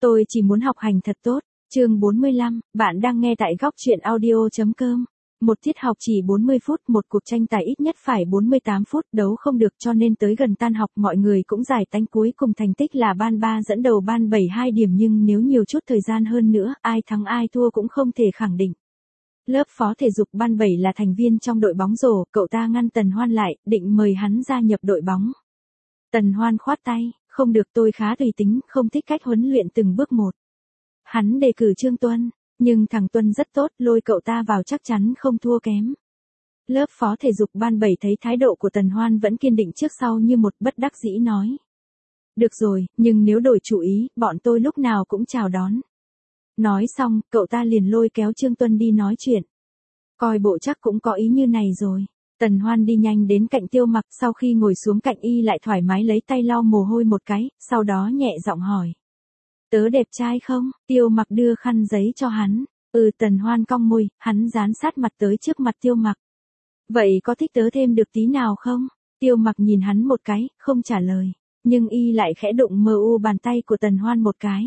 Tôi chỉ muốn học hành thật tốt. Chương 45, bạn đang nghe tại góc truyện audio.com. Một tiết học chỉ 40 phút, một cuộc tranh tài ít nhất phải 48 phút, đấu không được cho nên tới gần tan học mọi người cũng giải tán, cuối cùng thành tích là ban 3 dẫn đầu ban 7 2 điểm, nhưng nếu nhiều chút thời gian hơn nữa, ai thắng ai thua cũng không thể khẳng định. Lớp phó thể dục ban 7 là thành viên trong đội bóng rổ, cậu ta ngăn Tần Hoan lại, định mời hắn gia nhập đội bóng. Tần Hoan khoát tay, không được, tôi khá tùy tính, không thích cách huấn luyện từng bước một. Hắn đề cử Trương Tuân, nhưng thằng Tuân rất tốt, lôi cậu ta vào chắc chắn không thua kém. Lớp phó thể dục ban 7 thấy thái độ của Tần Hoan vẫn kiên định trước sau như một, bất đắc dĩ nói. Được rồi, nhưng nếu đổi chủ ý, bọn tôi lúc nào cũng chào đón. Nói xong, cậu ta liền lôi kéo Trương Tuân đi nói chuyện. Coi bộ chắc cũng có ý như này rồi. Tần Hoan đi nhanh đến cạnh Tiêu Mặc, sau khi ngồi xuống cạnh y lại thoải mái lấy tay lau mồ hôi một cái, sau đó nhẹ giọng hỏi. Tớ đẹp trai không? Tiêu Mặc đưa khăn giấy cho hắn. Tần Hoan cong môi, hắn dán sát mặt tới trước mặt Tiêu Mặc. Vậy có thích tớ thêm được tí nào không? Tiêu Mặc nhìn hắn một cái, không trả lời. Nhưng y lại khẽ đụng mu bàn tay của Tần Hoan một cái.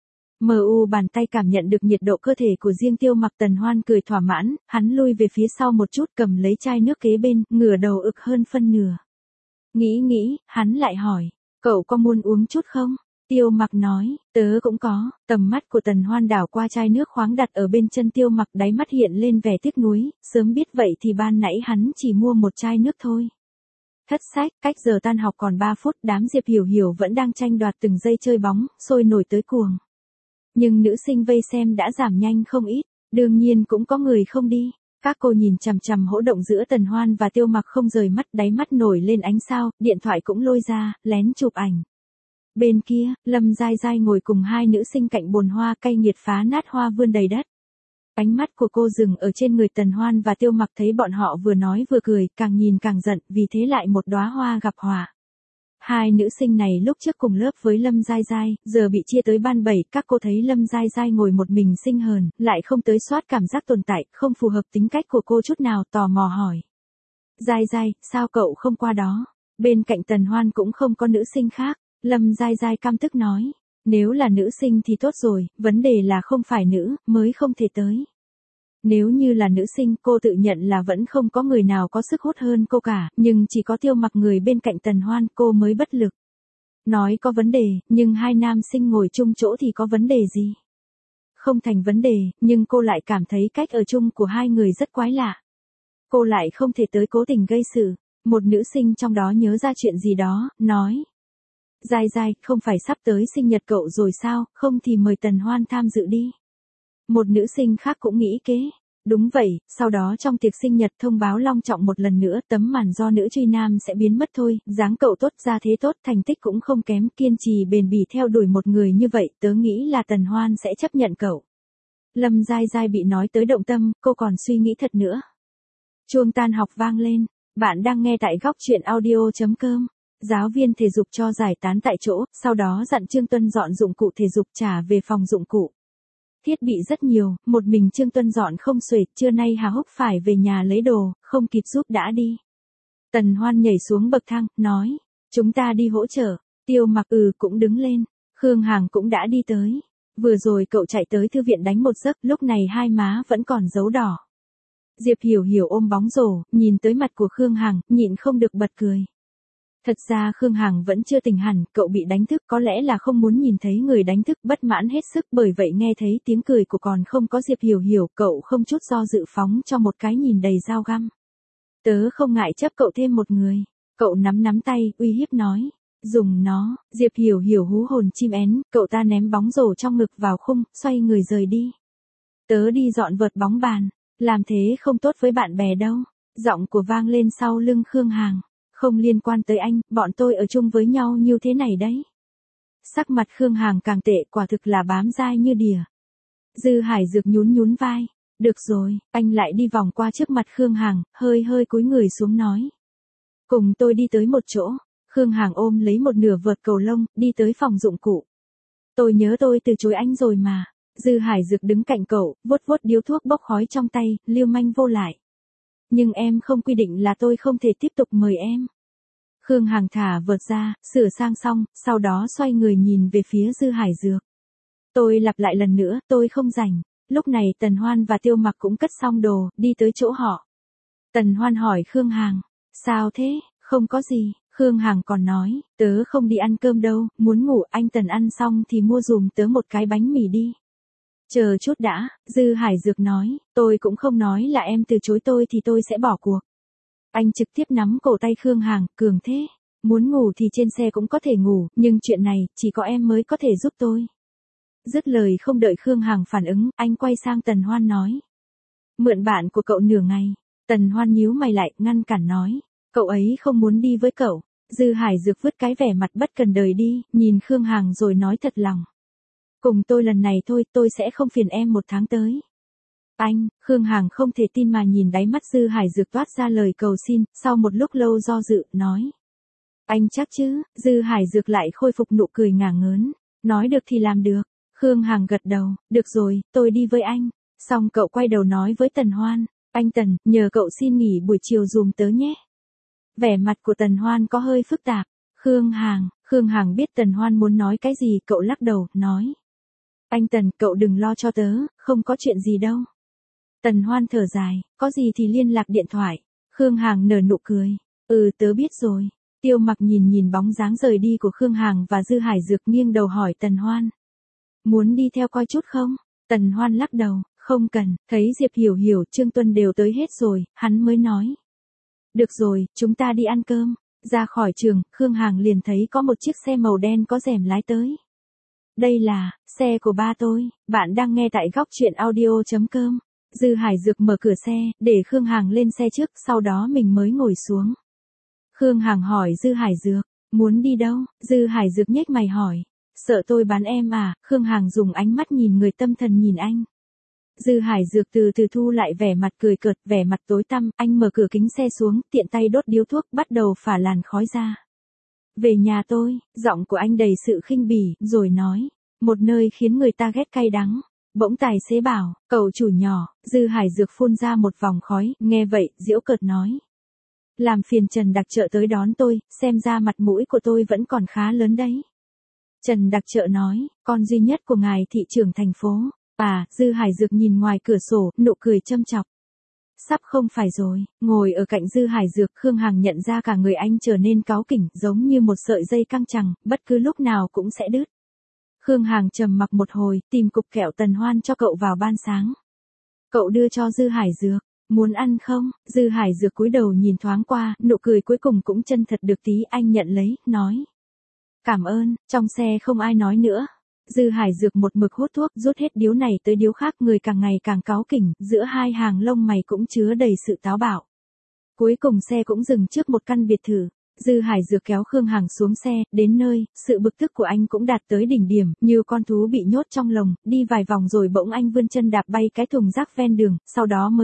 Mu bàn tay cảm nhận được nhiệt độ cơ thể của riêng Tiêu Mặc. Tần Hoan cười thỏa mãn, hắn lui về phía sau một chút, cầm lấy chai nước kế bên, ngửa đầu ực hơn phân nửa. Nghĩ, hắn lại hỏi, cậu có muốn uống chút không? Tiêu Mặc nói, tớ cũng có. Tầm mắt của Tần Hoan đảo qua chai nước khoáng đặt ở bên chân Tiêu Mặc, đáy mắt hiện lên vẻ tiếc nuối, sớm biết vậy thì ban nãy hắn chỉ mua một chai nước thôi. Thất sách, cách giờ tan học còn 3 phút, đám Diệp Hiểu Hiểu vẫn đang tranh đoạt từng giây chơi bóng, sôi nổi tới cuồng. Nhưng nữ sinh vây xem đã giảm nhanh không ít, đương nhiên cũng có người không đi. Các cô nhìn chằm chằm hỗ động giữa Tần Hoan và Tiêu Mặc không rời mắt, đáy mắt nổi lên ánh sao, điện thoại cũng lôi ra, lén chụp ảnh. Bên kia, Lâm Giai Giai ngồi cùng hai nữ sinh cạnh bồn hoa, cay nghiệt phá nát hoa vươn đầy đất. Ánh mắt của cô dừng ở trên người Tần Hoan và Tiêu Mặc, thấy bọn họ vừa nói vừa cười, càng nhìn càng giận, vì thế lại một đóa hoa gặp họa. Hai nữ sinh này lúc trước cùng lớp với Lâm Giai Giai, giờ bị chia tới ban 7, các cô thấy Lâm Giai Giai ngồi một mình xinh hờn, lại không tới soát cảm giác tồn tại, không phù hợp tính cách của cô chút nào, tò mò hỏi. Giai Giai, sao cậu không qua đó? Bên cạnh Tần Hoan cũng không có nữ sinh khác. Lâm Giai Giai căm tức nói, nếu là nữ sinh thì tốt rồi, vấn đề là không phải nữ, mới không thể tới. Nếu như là nữ sinh, cô tự nhận là vẫn không có người nào có sức hút hơn cô cả, nhưng chỉ có Tiêu Mặc người bên cạnh Tần Hoan, cô mới bất lực. Nói có vấn đề, nhưng hai nam sinh ngồi chung chỗ thì có vấn đề gì? Không thành vấn đề, nhưng cô lại cảm thấy cách ở chung của hai người rất quái lạ. Cô lại không thể tới, cố tình gây sự. Một nữ sinh trong đó nhớ ra chuyện gì đó, nói. Giai Giai, không phải sắp tới sinh nhật cậu rồi sao, không thì mời Tần Hoan tham dự đi. Một nữ sinh khác cũng nghĩ kế. Đúng vậy, sau đó trong tiệc sinh nhật thông báo long trọng một lần nữa, tấm màn do nữ truy nam sẽ biến mất thôi, dáng cậu tốt, ra thế tốt, thành tích cũng không kém, kiên trì bền bỉ theo đuổi một người như vậy, tớ nghĩ là Tần Hoan sẽ chấp nhận cậu. Lâm Giai Giai bị nói tới động tâm, cô còn suy nghĩ thật nữa. Chuông tan học vang lên, bạn đang nghe tại góc truyện audio.com. Giáo viên thể dục cho giải tán tại chỗ, sau đó dặn Trương Tuân dọn dụng cụ thể dục trả về phòng dụng cụ. Thiết bị rất nhiều, một mình Trương Tuân dọn không xuể, trưa nay Hà Húc phải về nhà lấy đồ, không kịp giúp đã đi. Tần Hoan nhảy xuống bậc thang, nói, chúng ta đi hỗ trợ. Tiêu Mặc cũng đứng lên, Khương Hằng cũng đã đi tới. Vừa rồi cậu chạy tới thư viện đánh một giấc, lúc này hai má vẫn còn dấu đỏ. Diệp Hiểu Hiểu ôm bóng rổ, nhìn tới mặt của Khương Hằng, nhịn không được bật cười. Thật ra Khương Hằng vẫn chưa tỉnh hẳn, cậu bị đánh thức, có lẽ là không muốn nhìn thấy người đánh thức, bất mãn hết sức, bởi vậy nghe thấy tiếng cười của còn không có Diệp Hiểu Hiểu, cậu không chút do dự phóng cho một cái nhìn đầy dao găm. Tớ không ngại chấp cậu thêm một người. Cậu nắm tay, uy hiếp nói. Dùng nó. Diệp Hiểu Hiểu hú hồn chim én, cậu ta ném bóng rổ trong ngực vào khung, xoay người rời đi. Tớ đi dọn vợt bóng bàn. Làm thế không tốt với bạn bè đâu. Giọng của vang lên sau lưng Khương Hằng. Không liên quan tới anh, bọn tôi ở chung với nhau như thế này đấy. Sắc mặt Khương Hằng càng tệ, quả thực là bám dai như đỉa. Dư Hải Dược nhún vai. Được rồi, anh lại đi vòng qua trước mặt Khương Hằng, hơi cúi người xuống nói. Cùng tôi đi tới một chỗ. Khương Hằng ôm lấy một nửa vợt cầu lông, đi tới phòng dụng cụ. Tôi nhớ tôi từ chối anh rồi mà. Dư Hải Dược đứng cạnh cậu, vuốt điếu thuốc bốc khói trong tay, lưu manh vô lại. Nhưng em không quy định là tôi không thể tiếp tục mời em. Khương Hằng thả vợt ra, sửa sang xong, sau đó xoay người nhìn về phía Dư Hải Dược. Tôi lặp lại lần nữa, tôi không rảnh. Lúc này Tần Hoan và Tiêu Mặc cũng cất xong đồ, đi tới chỗ họ. Tần Hoan hỏi Khương Hằng, sao thế, không có gì. Khương Hằng còn nói, tớ không đi ăn cơm đâu, muốn ngủ, anh Tần ăn xong thì mua dùm tớ một cái bánh mì đi. Chờ chút đã, Dư Hải Dược nói, tôi cũng không nói là em từ chối tôi thì tôi sẽ bỏ cuộc. Anh trực tiếp nắm cổ tay Khương Hằng, cường thế. Muốn ngủ thì trên xe cũng có thể ngủ, nhưng chuyện này, chỉ có em mới có thể giúp tôi. Dứt lời không đợi Khương Hằng phản ứng, anh quay sang Tần Hoan nói. Mượn bạn của cậu nửa ngày. Tần Hoan nhíu mày lại, ngăn cản nói. Cậu ấy không muốn đi với cậu. Dư Hải Dược vứt cái vẻ mặt bất cần đời đi, nhìn Khương Hằng rồi nói thật lòng. Cùng tôi lần này thôi, tôi sẽ không phiền em một tháng tới. Anh, Khương Hằng không thể tin mà nhìn đáy mắt Dư Hải Dược toát ra lời cầu xin, sau một lúc lâu do dự, nói. Anh chắc chứ, Dư Hải Dược lại khôi phục nụ cười ngả ngớn. Nói được thì làm được. Khương Hằng gật đầu, được rồi, tôi đi với anh. Xong cậu quay đầu nói với Tần Hoan, anh Tần, nhờ cậu xin nghỉ buổi chiều dùm tớ nhé. Vẻ mặt của Tần Hoan có hơi phức tạp. Khương Hằng biết Tần Hoan muốn nói cái gì, cậu lắc đầu, nói. Anh Tần, cậu đừng lo cho tớ, không có chuyện gì đâu. Tần Hoan thở dài, có gì thì liên lạc điện thoại. Khương Hằng nở nụ cười, tớ biết rồi. Tiêu Mặc nhìn bóng dáng rời đi của Khương Hằng và Dư Hải Dược nghiêng đầu hỏi Tần Hoan. Muốn đi theo coi chút không? Tần Hoan lắc đầu, không cần, thấy Diệp Hiểu, Trương Tuân đều tới hết rồi, hắn mới nói. Được rồi, chúng ta đi ăn cơm. Ra khỏi trường, Khương Hằng liền thấy có một chiếc xe màu đen có rèm lái tới. Đây là, xe của ba tôi, bạn đang nghe tại góc truyện audio.com. Dư Hải Dược mở cửa xe, để Khương Hằng lên xe trước, sau đó mình mới ngồi xuống. Khương Hằng hỏi Dư Hải Dược, muốn đi đâu? Dư Hải Dược nhếch mày hỏi. Sợ tôi bán em à? Khương Hằng dùng ánh mắt nhìn người tâm thần nhìn anh. Dư Hải Dược từ từ thu lại vẻ mặt cười cợt, vẻ mặt tối tăm, anh mở cửa kính xe xuống, tiện tay đốt điếu thuốc, bắt đầu phả làn khói ra. Về nhà tôi, giọng của anh đầy sự khinh bỉ, rồi nói, một nơi khiến người ta ghét cay đắng. Bỗng tài xế bảo, cậu chủ nhỏ. Dư Hải Dược phun ra một vòng khói, nghe vậy, giễu cợt nói. Làm phiền Trần Đặc Trợ tới đón tôi, xem ra mặt mũi của tôi vẫn còn khá lớn đấy. Trần Đặc Trợ nói, con duy nhất của ngài thị trưởng thành phố. Dư Hải Dược nhìn ngoài cửa sổ, nụ cười châm chọc. Sắp không phải rồi, ngồi ở cạnh Dư Hải Dược, Khương Hằng nhận ra cả người anh trở nên cáu kỉnh, giống như một sợi dây căng chằng, bất cứ lúc nào cũng sẽ đứt. Khương Hằng trầm mặc một hồi, tìm cục kẹo Tần Hoan cho cậu vào ban sáng. Cậu đưa cho Dư Hải Dược, muốn ăn không? Dư Hải Dược cúi đầu nhìn thoáng qua, nụ cười cuối cùng cũng chân thật được tí, anh nhận lấy, nói. Cảm ơn, trong xe không ai nói nữa. Dư Hải Dược một mực hút thuốc, rút hết điếu này tới điếu khác, người càng ngày càng cáu kỉnh, giữa hai hàng lông mày cũng chứa đầy sự táo bạo. Cuối cùng xe cũng dừng trước một căn biệt thự. Dư Hải Dược kéo Khương Hằng xuống xe, đến nơi, sự bực tức của anh cũng đạt tới đỉnh điểm, như con thú bị nhốt trong lồng, đi vài vòng rồi bỗng anh vươn chân đạp bay cái thùng rác ven đường, sau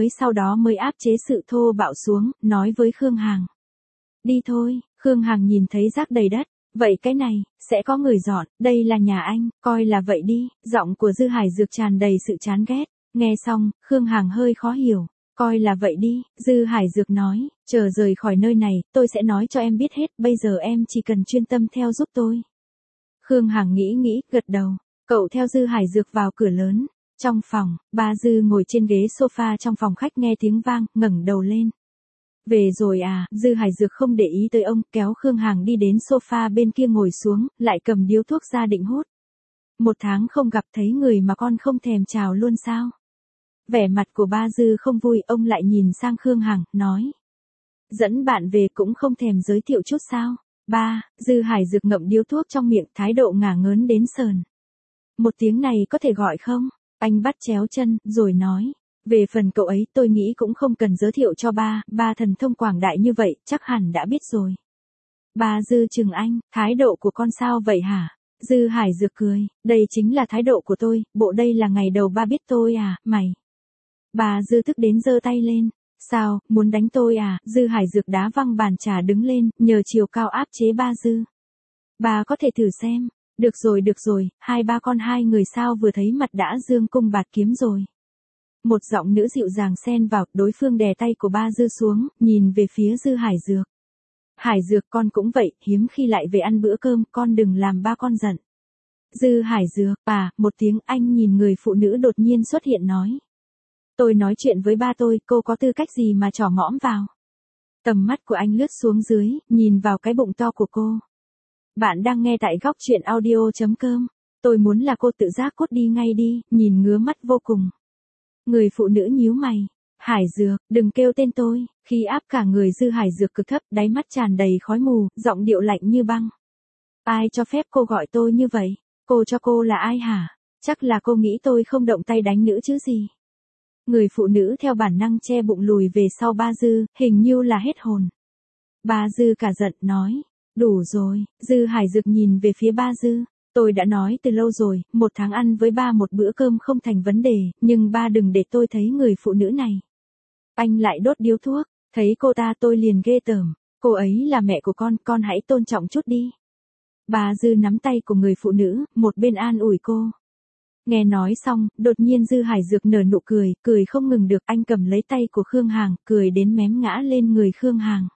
đó mới áp chế sự thô bạo xuống, nói với Khương Hằng. Đi thôi. Khương Hằng nhìn thấy rác đầy đất. Vậy cái này, sẽ có người dọn, đây là nhà anh, coi là vậy đi. Giọng của Dư Hải Dược tràn đầy sự chán ghét. Nghe xong, Khương Hằng hơi khó hiểu. Coi là vậy đi, Dư Hải Dược nói, chờ rời khỏi nơi này, tôi sẽ nói cho em biết hết, bây giờ em chỉ cần chuyên tâm theo giúp tôi. Khương Hằng nghĩ, gật đầu, cậu theo Dư Hải Dược vào cửa lớn. Trong phòng, ba Dư ngồi trên ghế sofa trong phòng khách nghe tiếng vang, ngẩng đầu lên. Về rồi à? Dư Hải Dược không để ý tới ông, kéo Khương Hằng đi đến sofa bên kia ngồi xuống, lại cầm điếu thuốc ra định hút. Một tháng không gặp, thấy người mà con không thèm chào luôn sao? Vẻ mặt của ba Dư không vui, ông lại nhìn sang Khương Hằng, nói. Dẫn bạn về cũng không thèm giới thiệu chút sao? Ba, Dư Hải Dược ngậm điếu thuốc trong miệng, thái độ ngả ngớn đến sờn. Một tiếng này có thể gọi không? Anh bắt chéo chân, rồi nói. Về phần cậu ấy tôi nghĩ cũng không cần giới thiệu cho ba thần thông quảng đại như vậy, chắc hẳn đã biết rồi. Ba Dư chừng anh, thái độ của con sao vậy hả? Dư Hải Dược cười, đây chính là thái độ của tôi, bộ đây là ngày đầu ba biết tôi à, mày. Bà Dư tức đến giơ tay lên. Sao, muốn đánh tôi à? Dư Hải Dược đá văng bàn trà đứng lên, nhờ chiều cao áp chế ba Dư. Bà có thể thử xem. Được rồi, hai ba con hai người sao vừa thấy mặt đã dương cung bạt kiếm rồi. Một giọng nữ dịu dàng xen vào, đối phương đè tay của ba Dư xuống, nhìn về phía Dư Hải Dược. Hải Dược con cũng vậy, hiếm khi lại về ăn bữa cơm, con đừng làm ba con giận. Dư Hải Dược, một tiếng anh nhìn người phụ nữ đột nhiên xuất hiện nói. Tôi nói chuyện với ba tôi, cô có tư cách gì mà trỏ mõm vào. Tầm mắt của anh lướt xuống dưới, nhìn vào cái bụng to của cô. Bạn đang nghe tại góc truyện audio.com. Tôi muốn là cô tự giác cút đi ngay đi, nhìn ngứa mắt vô cùng. Người phụ nữ nhíu mày. Hải Dược, đừng kêu tên tôi, khí áp cả người Dư Hải Dược cực thấp, đáy mắt tràn đầy khói mù, giọng điệu lạnh như băng. Ai cho phép cô gọi tôi như vậy? Cô cho cô là ai hả? Chắc là cô nghĩ tôi không động tay đánh nữ chứ gì. Người phụ nữ theo bản năng che bụng lùi về sau ba Dư, hình như là hết hồn. Ba Dư cả giận nói. Đủ rồi, Dư Hải Dược nhìn về phía ba Dư. Tôi đã nói từ lâu rồi, 1 tháng ăn với ba một bữa cơm không thành vấn đề, nhưng ba đừng để tôi thấy người phụ nữ này. Anh lại đốt điếu thuốc, thấy cô ta tôi liền ghê tởm. Cô ấy là mẹ của con hãy tôn trọng chút đi. Bà Dư nắm tay của người phụ nữ, một bên an ủi cô. Nghe nói xong, đột nhiên Dư Hải Dược nở nụ cười, cười không ngừng được, anh cầm lấy tay của Khương Hàng, cười đến mém ngã lên người Khương Hàng.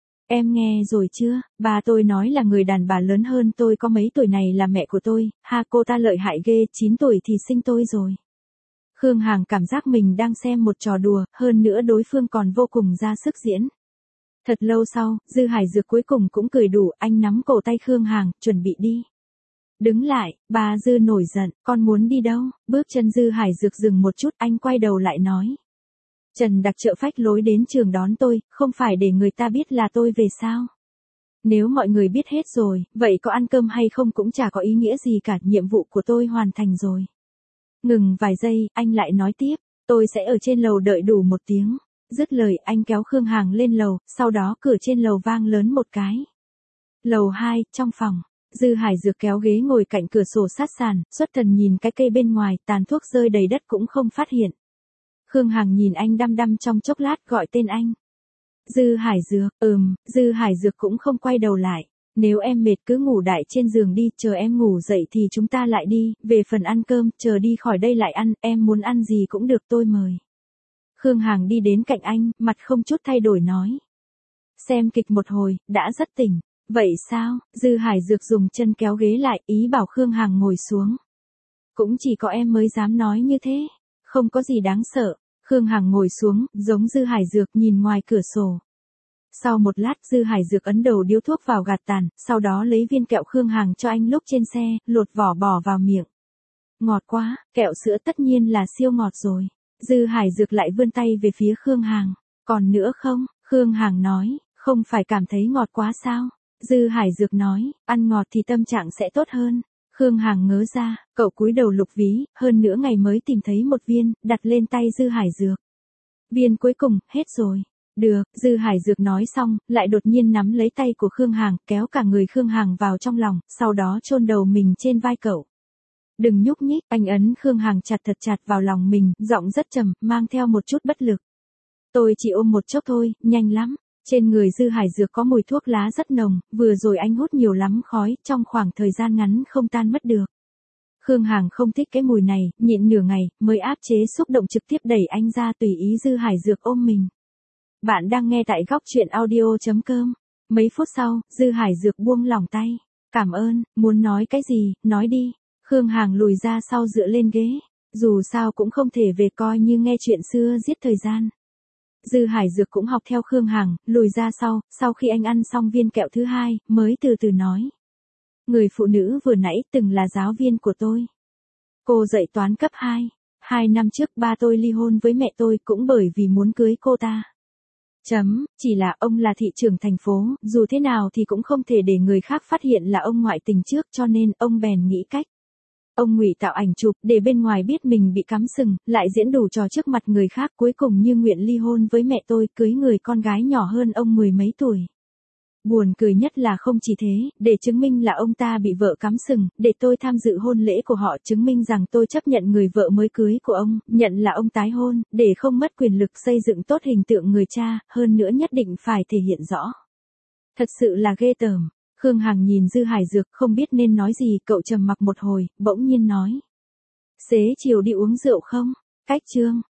Em nghe rồi chưa, bà tôi nói là người đàn bà lớn hơn tôi có mấy tuổi này là mẹ của tôi, cô ta lợi hại ghê, 9 tuổi thì sinh tôi rồi. Khương Hàng cảm giác mình đang xem một trò đùa, hơn nữa đối phương còn vô cùng ra sức diễn. Thật lâu sau, Dư Hải Dược cuối cùng cũng cười đủ, anh nắm cổ tay Khương Hàng, chuẩn bị đi. Đứng lại, bà Dư nổi giận, con muốn đi đâu? Bước chân Dư Hải Dược dừng một chút, anh quay đầu lại nói. Trần Đặc Trợ phách lối đến trường đón tôi, không phải để người ta biết là tôi về sao? Nếu mọi người biết hết rồi, vậy có ăn cơm hay không cũng chả có ý nghĩa gì cả, nhiệm vụ của tôi hoàn thành rồi. Ngừng vài giây, anh lại nói tiếp, tôi sẽ ở trên lầu đợi đủ 1 tiếng. Dứt lời anh kéo Khương Hàng lên lầu, sau đó cửa trên lầu vang lớn một cái. Lầu 2, trong phòng. Dư Hải Dược kéo ghế ngồi cạnh cửa sổ sát sàn, xuất thần nhìn cái cây bên ngoài, tàn thuốc rơi đầy đất cũng không phát hiện. Khương Hàng nhìn anh đăm đăm trong chốc lát gọi tên anh. Dư Hải Dược, Dư Hải Dược cũng không quay đầu lại. Nếu em mệt cứ ngủ đại trên giường đi, chờ em ngủ dậy thì chúng ta lại đi, về phần ăn cơm, chờ đi khỏi đây lại ăn, em muốn ăn gì cũng được tôi mời. Khương Hàng đi đến cạnh anh, mặt không chút thay đổi nói. Xem kịch một hồi, đã rất tỉnh. Vậy sao? Dư Hải Dược dùng chân kéo ghế lại, ý bảo Khương Hàng ngồi xuống. Cũng chỉ có em mới dám nói như thế. Không có gì đáng sợ. Khương Hàng ngồi xuống, giống Dư Hải Dược nhìn ngoài cửa sổ. Sau một lát Dư Hải Dược ấn đầu điếu thuốc vào gạt tàn, sau đó lấy viên kẹo Khương Hàng cho anh lúc trên xe, lột vỏ bỏ vào miệng. Ngọt quá, kẹo sữa tất nhiên là siêu ngọt rồi. Dư Hải Dược lại vươn tay về phía Khương Hàng. Còn nữa không? Khương Hàng nói, không phải cảm thấy ngọt quá sao? Dư Hải Dược nói, ăn ngọt thì tâm trạng sẽ tốt hơn. Khương Hàng ngớ ra, cậu cúi đầu lục ví, hơn nửa ngày mới tìm thấy một viên, đặt lên tay Dư Hải Dược. Viên cuối cùng, hết rồi. Được, Dư Hải Dược nói xong, lại đột nhiên nắm lấy tay của Khương Hàng, kéo cả người Khương Hàng vào trong lòng, sau đó chôn đầu mình trên vai cậu. Đừng nhúc nhích, anh ấn Khương Hàng chặt thật chặt vào lòng mình, giọng rất trầm, mang theo một chút bất lực. Tôi chỉ ôm một chốc thôi, nhanh lắm. Trên người Dư Hải Dược có mùi thuốc lá rất nồng, vừa rồi anh hút nhiều lắm khói, trong khoảng thời gian ngắn không tan mất được. Khương Hàng không thích cái mùi này, nhịn nửa ngày, mới áp chế xúc động trực tiếp đẩy anh ra tùy ý Dư Hải Dược ôm mình. Bạn đang nghe tại góc truyện audio.com. Mấy phút sau, Dư Hải Dược buông lỏng tay. Cảm ơn, muốn nói cái gì, nói đi. Khương Hàng lùi ra sau dựa lên ghế. Dù sao cũng không thể về coi như nghe chuyện xưa giết thời gian. Dư Hải Dược cũng học theo Khương Hàng, lùi ra sau khi anh ăn xong viên kẹo thứ hai, mới từ từ nói. Người phụ nữ vừa nãy từng là giáo viên của tôi. Cô dạy toán cấp 2. 2 năm trước ba tôi ly hôn với mẹ tôi cũng bởi vì muốn cưới cô ta. Chỉ là ông là thị trưởng thành phố, dù thế nào thì cũng không thể để người khác phát hiện là ông ngoại tình trước cho nên ông bèn nghĩ cách. Ông ngụy tạo ảnh chụp để bên ngoài biết mình bị cắm sừng, lại diễn đủ trò trước mặt người khác cuối cùng như nguyện ly hôn với mẹ tôi cưới người con gái nhỏ hơn ông 10 mấy tuổi. Buồn cười nhất là không chỉ thế, để chứng minh là ông ta bị vợ cắm sừng, để tôi tham dự hôn lễ của họ chứng minh rằng tôi chấp nhận người vợ mới cưới của ông, nhận là ông tái hôn, để không mất quyền lực xây dựng tốt hình tượng người cha, hơn nữa nhất định phải thể hiện rõ. Thật sự là ghê tởm. Khương Hằng nhìn Dư Hải Dược không biết nên nói gì, cậu trầm mặc một hồi, bỗng nhiên nói. Xế chiều đi uống rượu không? Cách chương.